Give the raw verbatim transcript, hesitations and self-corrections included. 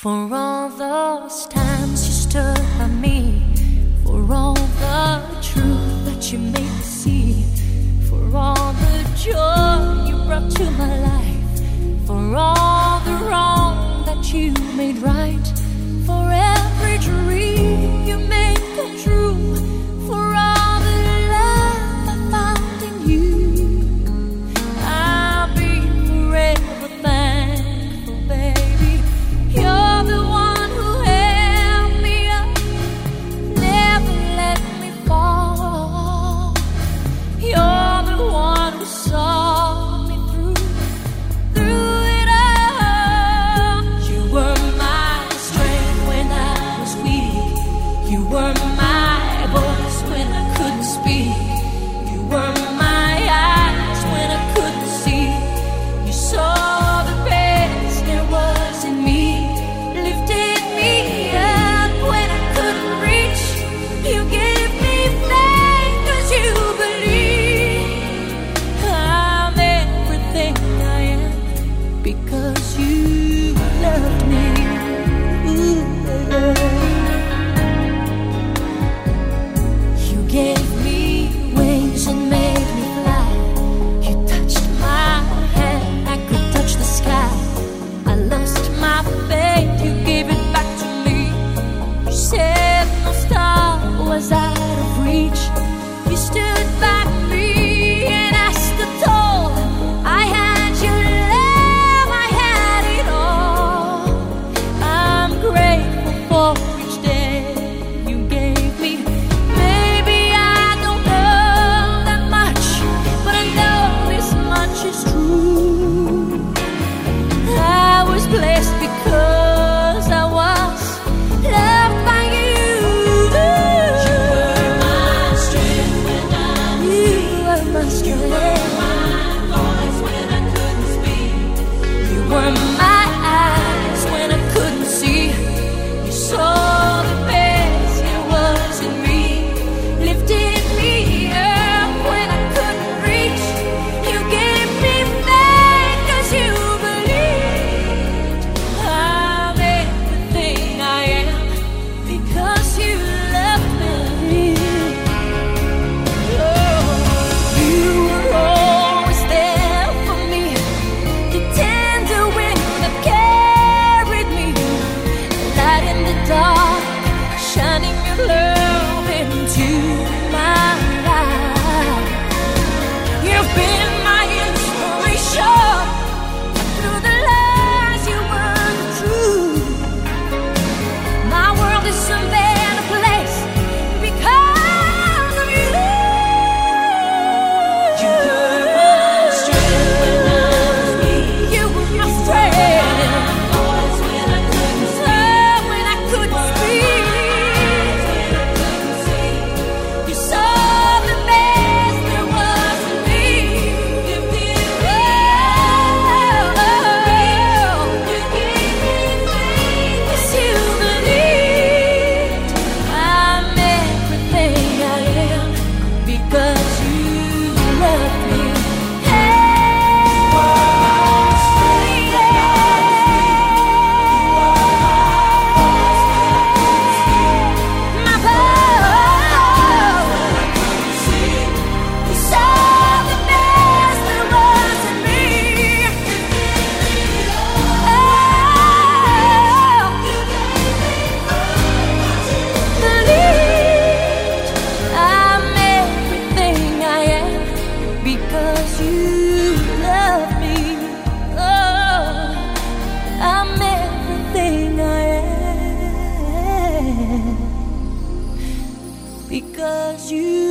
For all those times you stood by me, for all the truth that you made me see, for all the joy you brought to my life, for all the wrong that you made right, for every dream you made come true, for all the love I found in you, I'll be forever thankful, baby. You're the one who held me up, never let me fall. You're the one who saw me through, through it all. You were my strength when I was weak. You were my voice when I couldn't speak. You were my eyes when I couldn't see. You saw the best there was in me, lifted me up when I couldn't reach. You gave me faith 'cause you believe I'm everything I am because you loved me. Ooh, you gave me wings and made me fly. You touched my hand, I could touch the sky. I lost my faith, you gave it back to me. You said no star was out of reach. You stood by me and I stood tall. I had your love, I had it all. I'm grateful for each day you gave me. Maybe I don't know that much, but I know this much is true. I was blessed because I was loved by you. You were my strength when I was weak. You were my strength. You were my voice when I couldn't speak. You were my eyes when I couldn't see. You saw the best there was in me, lifted me up when I couldn't reach. You gave me faith 'cause you believed I'm everything I am because you loved me. Oh, you were always there for me, the tender wind that carried me, light in the dark, shining your love into my life. You've been my inspiration through the lies you weren't true. My world is a better place because of you. You were my strength when I was weak. You were my strength. Voice when I couldn't speak. When I couldn't speak. You saw the best there was in me. You did well. You gave me faith 'cause you believed I'm everything I am because you loved me. My voice. You saw the best there was in me. Oh, believed I'm everything I am because you love me. Oh, I'm everything I am because you